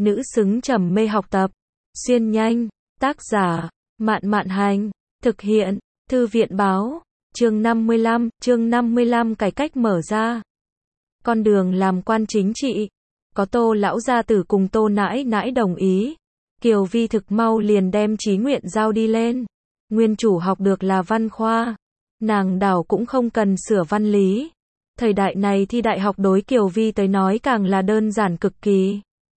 nữ xứng trầm mê học tập. Xuyên nhanh, tác giả, Mạn Mạn Hành, thực hiện, Thư viện Báo, chương 55 cải cách mở ra. Con đường làm quan chính trị, có Tô lão gia tử cùng Tô nãi nãi đồng ý. Kiều Vi thực mau liền đem chí nguyện giao đi lên. Nguyên chủ học được là văn khoa. Nàng đảo cũng không cần sửa văn lý. Thời đại này thi đại học đối Kiều Vi tới nói càng là đơn giản cực kỳ.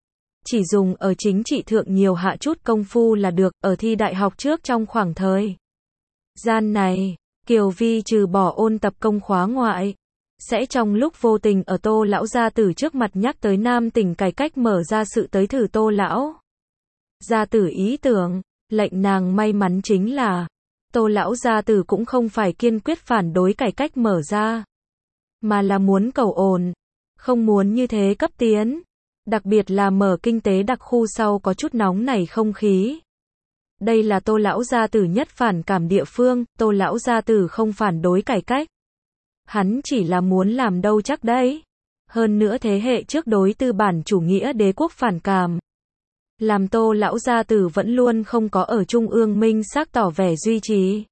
Chỉ dùng ở chính trị thượng nhiều hạ chút công phu là được, ở thi đại học trước trong khoảng thời gian này, Kiều Vi trừ bỏ ôn tập công khóa ngoại, sẽ trong lúc vô tình ở Tô lão gia tử trước mặt nhắc tới Nam tỉnh cải cách mở ra sự tới thử Tô lão gia tử ý tưởng. Lệnh nàng may mắn chính là, Tô lão gia tử cũng không phải kiên quyết phản đối cải cách mở ra, mà là muốn cầu ổn, không muốn như thế cấp tiến. Đặc biệt là mở kinh tế đặc khu sau có chút nóng nảy không khí. Đây là Tô lão gia tử nhất phản cảm địa phương. Tô lão gia tử không phản đối cải cách. Hắn chỉ là muốn làm đâu chắc đấy. Hơn nữa thế hệ trước đối tư bản chủ nghĩa đế quốc phản cảm, làm Tô lão gia tử vẫn luôn không có ở trung ương minh xác tỏ vẻ duy trì.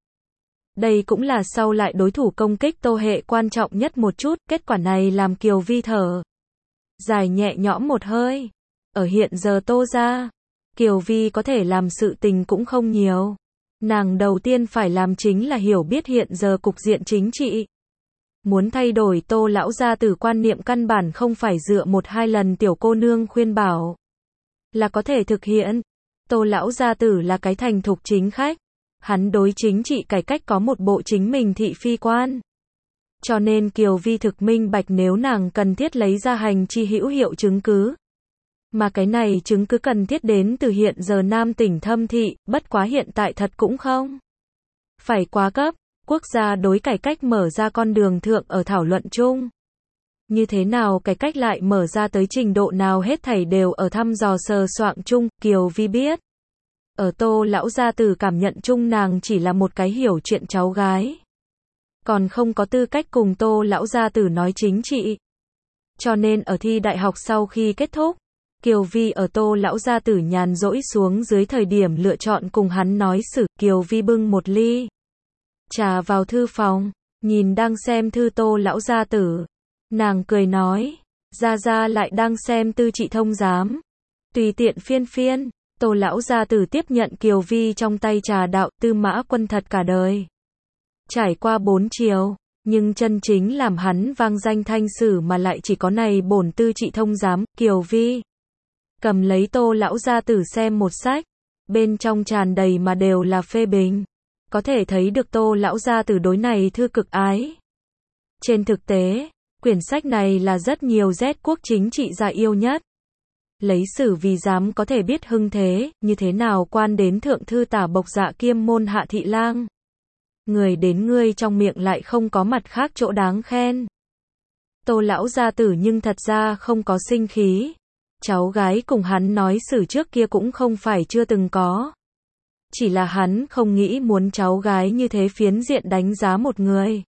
Đây cũng là sau lại đối thủ công kích Tô hệ quan trọng nhất một chút. Kết quả này làm Kiều Vi thở dài nhẹ nhõm một hơi. Ở hiện giờ Tô gia, Kiều Vi có thể làm sự tình cũng không nhiều. Nàng đầu tiên phải làm chính là hiểu biết hiện giờ cục diện chính trị. Muốn thay đổi Tô lão gia tử quan niệm căn bản không phải dựa một hai lần tiểu cô nương khuyên bảo là có thể thực hiện. Tô lão gia tử là cái thành thục chính khách. Hắn đối chính trị cải cách có một bộ chính mình thị phi quan. Cho nên Kiều Vi thực minh bạch nếu nàng cần thiết lấy ra hành chi hữu hiệu chứng cứ. Mà cái này chứng cứ cần thiết đến từ hiện giờ Nam tỉnh thâm thị, bất quá hiện tại thật cũng không phải quá cấp. Quốc gia đối cải cách mở ra con đường thượng ở thảo luận chung. Như thế nào cải cách lại mở ra tới trình độ nào hết thảy đều ở thăm dò sờ soạng chung. Kiều Vi biết, ở Tô lão gia tử cảm nhận chung nàng chỉ là một cái hiểu chuyện cháu gái, còn không có tư cách cùng Tô lão gia tử nói chính trị. Cho nên ở thi đại học sau khi kết thúc, Kiều Vi ở Tô lão gia tử nhàn rỗi xuống dưới thời điểm lựa chọn cùng hắn nói xử. Kiều Vi bưng một ly trà vào thư phòng, nhìn đang xem thư Tô lão gia tử. Nàng cười nói, gia gia lại đang xem tư trị thông giám. Tùy tiện phiên phiên. Tô lão gia tử tiếp nhận Kiều Vi trong tay trà đạo. Tư Mã Quân thật cả đời trải qua 4 triều, nhưng chân chính làm hắn vang danh thanh sử mà lại chỉ có này bổn tư trị thông giám. Kiều Vi cầm lấy Tô lão gia tử xem một sách, bên trong tràn đầy mà đều là phê bình. Có thể thấy được Tô lão gia tử đối này thư cực ái. Trên thực tế, quyển sách này là rất nhiều Z quốc chính trị gia yêu nhất. Lấy sử vì giám có thể biết hưng thế, như thế nào quan đến thượng thư tả bộc dạ kiêm môn hạ thị lang. Người đến ngươi trong miệng lại không có mặt khác chỗ đáng khen. Tô lão gia tử nhưng thật ra không có sinh khí. Cháu gái cùng hắn nói sử trước kia cũng không phải chưa từng có. Chỉ là hắn không nghĩ muốn cháu gái như thế phiến diện đánh giá một người.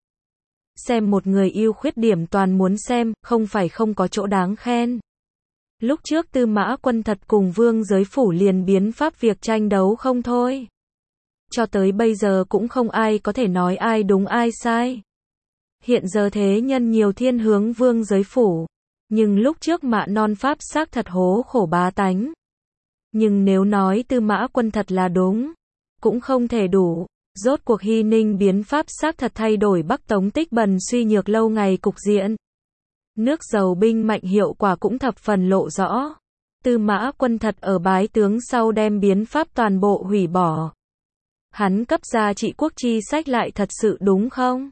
Xem một người ưu khuyết điểm toàn muốn xem, không phải không có chỗ đáng khen. Lúc trước Tư Mã Quân thật cùng Vương Giới Phủ liền biến pháp việc tranh đấu không thôi. Cho tới bây giờ cũng không ai có thể nói ai đúng ai sai. Hiện giờ thế nhân nhiều thiên hướng Vương Giới Phủ. Nhưng lúc trước Mạ Non pháp xác thật hố khổ bá tánh. Nhưng nếu nói Tư Mã Quân thật là đúng, cũng không thể đủ. Rốt cuộc Hy Ninh biến pháp xác thật thay đổi Bắc Tống tích bần suy nhược lâu ngày cục diện. Nước giàu binh mạnh hiệu quả cũng thập phần lộ rõ. Tư Mã Quân thật ở bái tướng sau đem biến pháp toàn bộ hủy bỏ. Hắn cấp ra trị quốc chi sách lại thật sự đúng không?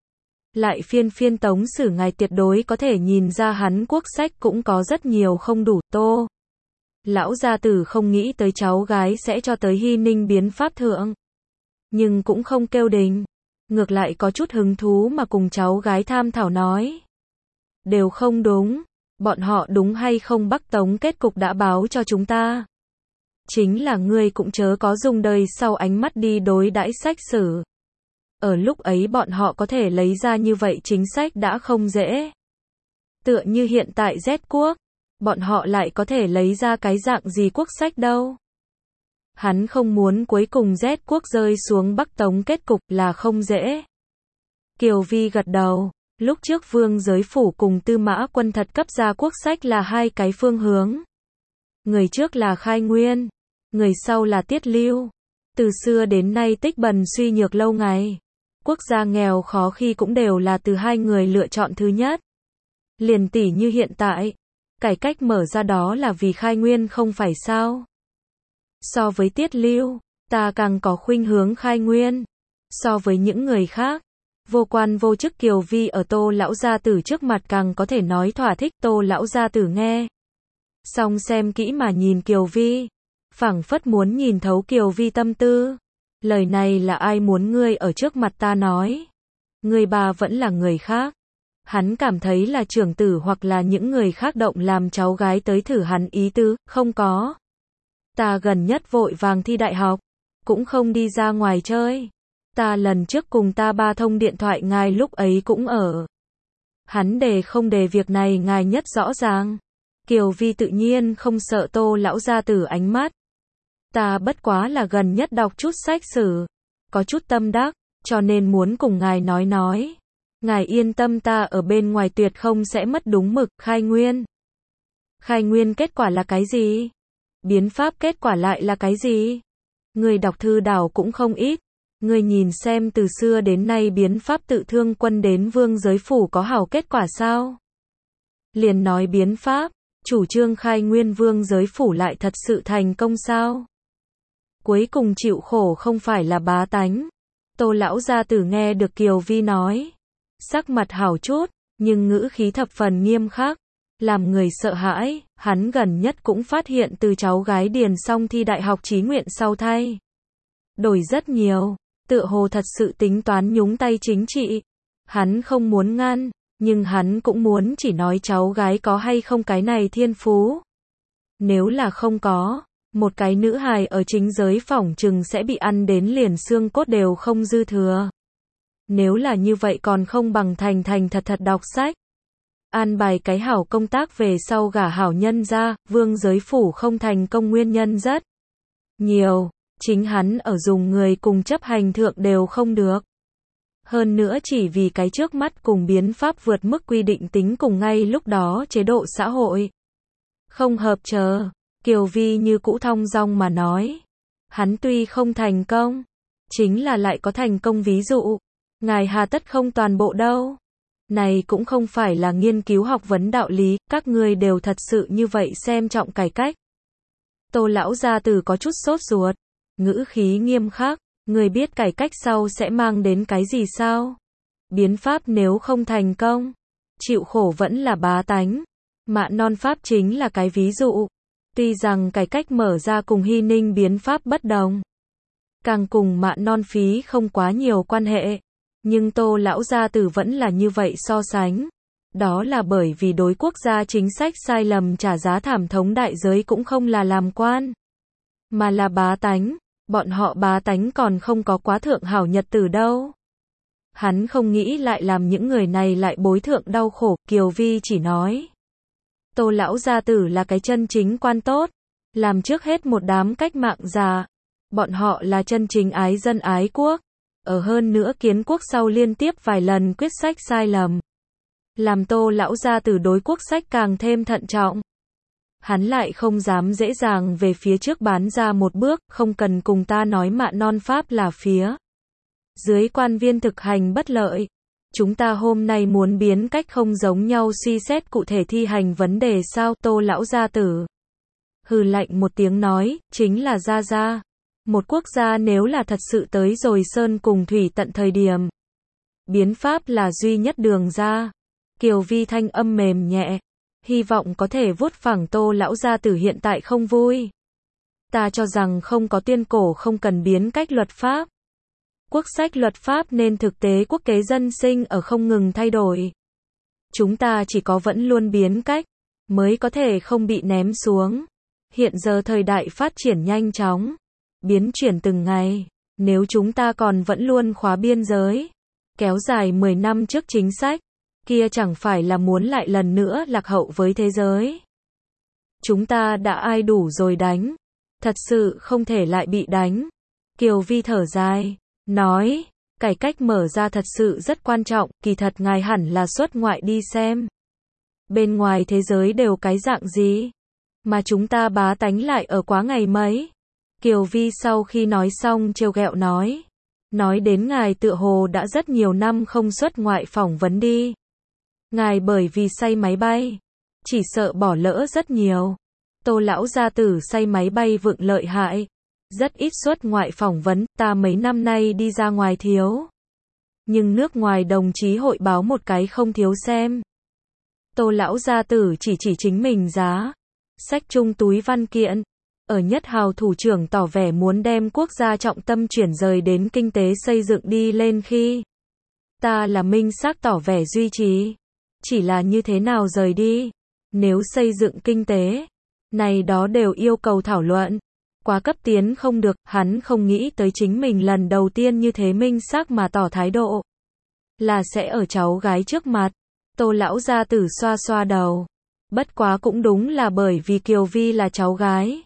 Lại phiên Tống Sử ngài tuyệt đối có thể nhìn ra hắn quốc sách cũng có rất nhiều không đủ. Tô lão gia tử không nghĩ tới cháu gái sẽ cho tới Hy Ninh biến pháp thượng. Nhưng cũng không kêu đình. Ngược lại có chút hứng thú mà cùng cháu gái tham thảo nói. Đều không đúng. Bọn họ đúng hay không Bắc Tống kết cục đã báo cho chúng ta. Chính là ngươi cũng chớ có dùng đời sau ánh mắt đi đối đãi sách sử. Ở lúc ấy bọn họ có thể lấy ra như vậy chính sách đã không dễ. Tựa như hiện tại Z quốc, bọn họ lại có thể lấy ra cái dạng gì quốc sách đâu. Hắn không muốn cuối cùng Z quốc rơi xuống Bắc Tống kết cục là không dễ. Kiều Vi gật đầu, lúc trước Vương Giới Phủ cùng Tư Mã Quân thật cấp ra quốc sách là hai cái phương hướng. Người trước là Khai Nguyên, người sau là Tiết Lưu. Từ xưa đến nay tích bần suy nhược lâu ngày. Quốc gia nghèo khó khi cũng đều là từ hai người lựa chọn thứ nhất. Liền tỷ như hiện tại, cải cách mở ra đó là vì Khai Nguyên không phải sao. So với Tiết Lưu, ta càng có khuynh hướng Khai Nguyên. So với những người khác, vô quan vô chức Kiều Vi ở Tô lão gia tử trước mặt càng có thể nói thỏa thích. Tô lão gia tử nghe xong xem kỹ mà nhìn Kiều Vi, phảng phất muốn nhìn thấu Kiều Vi tâm tư. Lời này là ai muốn ngươi ở trước mặt ta nói? Ngươi bà vẫn là người khác. Hắn cảm thấy là trưởng tử hoặc là những người khác động làm cháu gái tới thử hắn ý tứ, không có. Ta gần nhất vội vàng thi đại học, cũng không đi ra ngoài chơi. Ta lần trước cùng ta ba thông điện thoại ngài lúc ấy cũng ở. Hắn đề không đề việc này ngài nhất rõ ràng. Kiều Vi tự nhiên không sợ Tô lão gia tử ánh mắt. Ta bất quá là gần nhất đọc chút sách sử, có chút tâm đắc, cho nên muốn cùng ngài nói. Ngài yên tâm ta ở bên ngoài tuyệt không sẽ mất đúng mực. Khai Nguyên. Khai Nguyên kết quả là cái gì? Biến pháp kết quả lại là cái gì? Người đọc thư đảo cũng không ít. Người nhìn xem từ xưa đến nay biến pháp tự thương quân đến Vương Giới Phủ có hảo kết quả sao? Liền nói biến pháp, chủ trương Khai Nguyên Vương Giới Phủ lại thật sự thành công sao? Cuối cùng chịu khổ không phải là bá tánh. Tô lão gia tử nghe được Kiều Vi nói, sắc mặt hảo chút, nhưng ngữ khí thập phần nghiêm khắc, làm người sợ hãi. Hắn gần nhất cũng phát hiện từ cháu gái điền xong thi đại học chí nguyện sau thay đổi rất nhiều, tựa hồ thật sự tính toán nhúng tay chính trị. Hắn không muốn ngăn, nhưng hắn cũng muốn chỉ nói cháu gái có hay không cái này thiên phú. Nếu là không có, một cái nữ hài ở chính giới phỏng chừng sẽ bị ăn đến liền xương cốt đều không dư thừa. Nếu là như vậy còn không bằng thành thật đọc sách. An bài cái hảo công tác về sau gả hảo nhân ra. Vương Giới Phủ không thành công nguyên nhân rất nhiều. Chính hắn ở dùng người cùng chấp hành thượng đều không được. Hơn nữa chỉ vì cái trước mắt cùng biến pháp vượt mức quy định tính cùng ngay lúc đó chế độ xã hội không hợp chờ. Kiều Vi như cũ thong dong mà nói. Hắn tuy không thành công, chính là lại có thành công ví dụ. Ngài hà tất không toàn bộ đâu. Này cũng không phải là nghiên cứu học vấn đạo lý, các ngươi đều thật sự như vậy xem trọng cải cách. Tô lão gia tử có chút sốt ruột, ngữ khí nghiêm khắc, người biết cải cách sau sẽ mang đến cái gì sao? Biến pháp nếu không thành công, chịu khổ vẫn là bá tánh. Mạn non pháp chính là cái ví dụ. Tuy rằng cải cách mở ra cùng Hy Ninh biến pháp bất đồng, càng cùng Mạn non phí không quá nhiều quan hệ, nhưng Tô lão gia tử vẫn là như vậy so sánh. Đó là bởi vì đối quốc gia chính sách sai lầm trả giá thảm thống đại giới cũng không là làm quan, mà là bá tánh. Bọn họ bá tánh còn không có quá thượng hảo nhật tử đâu. Hắn không nghĩ lại làm những người này lại bối thượng đau khổ. Kiều Vi chỉ nói, Tô lão gia tử là cái chân chính quan tốt, làm trước hết một đám cách mạng già. Bọn họ là chân chính ái dân ái quốc. Ở hơn nữa kiến quốc sau liên tiếp vài lần quyết sách sai lầm, làm Tô lão gia tử đối quốc sách càng thêm thận trọng. Hắn lại không dám dễ dàng về phía trước bán ra một bước. Không cần cùng ta nói Mạn non pháp là phía dưới quan viên thực hành bất lợi. Chúng ta hôm nay muốn biến cách không giống nhau suy xét cụ thể thi hành vấn đề sao? Tô lão gia tử hừ lạnh một tiếng nói, chính là ra. Một quốc gia nếu là thật sự tới rồi sơn cùng thủy tận thời điểm, biến pháp là duy nhất đường ra. Kiều Vi thanh âm mềm nhẹ, hy vọng có thể vuốt phẳng Tô lão gia tử hiện tại không vui. Ta cho rằng không có tuyên cổ không cần biến cách luật pháp. Quốc sách luật pháp nên thực tế quốc kế dân sinh ở không ngừng thay đổi. Chúng ta chỉ có vẫn luôn biến cách, mới có thể không bị ném xuống. Hiện giờ thời đại phát triển nhanh chóng, biến chuyển từng ngày. Nếu chúng ta còn vẫn luôn khóa biên giới, kéo dài 10 năm trước chính sách, kia chẳng phải là muốn lại lần nữa lạc hậu với thế giới. Chúng ta đã ai đủ rồi đánh. Thật sự không thể lại bị đánh. Kiều Vi thở dài, nói, cải cách mở ra thật sự rất quan trọng, kỳ thật ngài hẳn là xuất ngoại đi xem. Bên ngoài thế giới đều cái dạng gì? Mà chúng ta bá tánh lại ở quá ngày mấy? Kiều Vi sau khi nói xong trêu ghẹo nói. Nói đến ngài tựa hồ đã rất nhiều năm không xuất ngoại phỏng vấn đi. Ngài bởi vì say máy bay, chỉ sợ bỏ lỡ rất nhiều. Tô lão gia tử say máy bay vựng lợi hại. Rất ít xuất ngoại phỏng vấn, ta mấy năm nay đi ra ngoài thiếu. Nhưng nước ngoài đồng chí hội báo một cái không thiếu xem. Tô lão gia tử chỉ chính mình giá. Xách chung túi văn kiện. Ở Nhất Hào thủ trưởng tỏ vẻ muốn đem quốc gia trọng tâm chuyển rời đến kinh tế xây dựng đi lên khi. Ta là minh xác tỏ vẻ duy trì. Chỉ là như thế nào rời đi. Nếu xây dựng kinh tế, này đó đều yêu cầu thảo luận. Quá cấp tiến không được, hắn không nghĩ tới chính mình lần đầu tiên như thế minh xác mà tỏ thái độ. Là sẽ ở cháu gái trước mặt. Tô lão gia tử xoa xoa đầu. Bất quá cũng đúng là bởi vì Kiều Vi là cháu gái.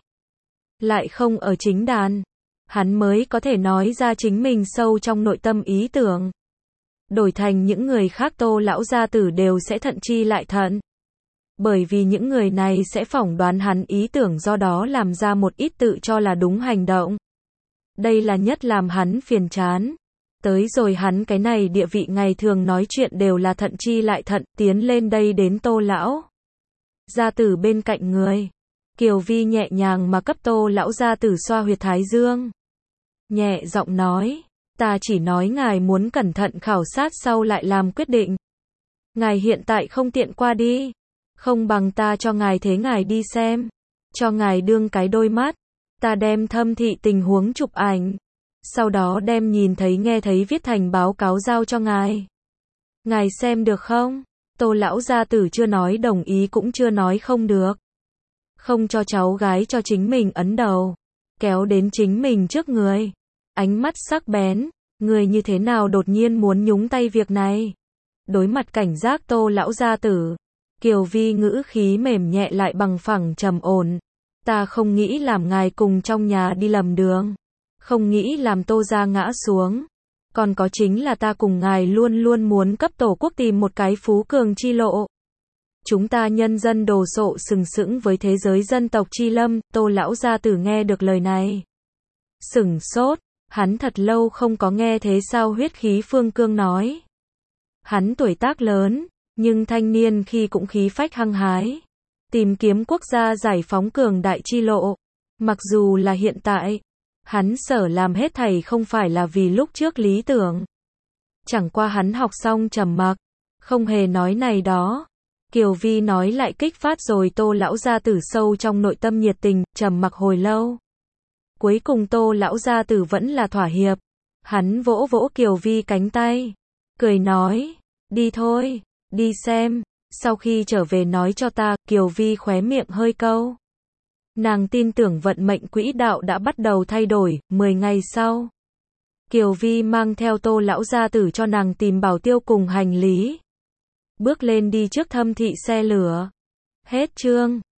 Lại không ở chính đàn. Hắn mới có thể nói ra chính mình sâu trong nội tâm ý tưởng. Đổi thành những người khác Tô lão gia tử đều sẽ thận chi lại thận. Bởi vì những người này sẽ phỏng đoán hắn ý tưởng do đó làm ra một ít tự cho là đúng hành động. Đây là nhất làm hắn phiền chán. Tới rồi hắn cái này địa vị ngày thường nói chuyện đều là thận chi lại thận, tiến lên đây đến Tô lão gia tử bên cạnh người. Kiều Vi nhẹ nhàng mà cấp Tô lão gia tử xoa huyệt thái dương. Nhẹ giọng nói, ta chỉ nói ngài muốn cẩn thận khảo sát sau lại làm quyết định. Ngài hiện tại không tiện qua đi. Không bằng ta cho ngài thế ngài đi xem. Cho ngài đương cái đôi mắt. Ta đem thâm thị tình huống chụp ảnh. Sau đó đem nhìn thấy nghe thấy viết thành báo cáo giao cho ngài. Ngài xem được không? Tô lão gia tử chưa nói đồng ý cũng chưa nói không được. Không cho cháu gái cho chính mình ấn đầu. Kéo đến chính mình trước người. Ánh mắt sắc bén. Người như thế nào đột nhiên muốn nhúng tay việc này? Đối mặt cảnh giác Tô lão gia tử. Kiều Vi ngữ khí mềm nhẹ lại bằng phẳng trầm ổn. Ta không nghĩ làm ngài cùng trong nhà đi lầm đường. Không nghĩ làm Tô gia ngã xuống. Còn có chính là ta cùng ngài luôn luôn muốn cấp tổ quốc tìm một cái phú cường chi lộ. Chúng ta nhân dân đồ sộ sừng sững với thế giới dân tộc chi lâm. Tô lão gia tử nghe được lời này. Sửng sốt. Hắn thật lâu không có nghe thế sao huyết khí phương cương nói. Hắn tuổi tác lớn. Nhưng thanh niên khi cũng khí phách hăng hái. Tìm kiếm quốc gia giải phóng cường đại chi lộ. Mặc dù là hiện tại. Hắn sở làm hết thảy không phải là vì lúc trước lý tưởng. Chẳng qua hắn học xong trầm mặc. Không hề nói này đó. Kiều Vi nói lại kích phát rồi Tô lão gia tử sâu trong nội tâm nhiệt tình, trầm mặc hồi lâu. Cuối cùng Tô lão gia tử vẫn là thỏa hiệp. Hắn vỗ vỗ Kiều Vi cánh tay. Cười nói. Đi thôi. Đi xem. Sau khi trở về nói cho ta. Kiều Vi khóe miệng hơi câu. Nàng tin tưởng vận mệnh quỹ đạo đã bắt đầu thay đổi. 10 ngày sau. Kiều Vi mang theo Tô lão gia tử cho nàng tìm bảo tiêu cùng hành lý. Bước lên đi trước thâm thị xe lửa. Hết chương.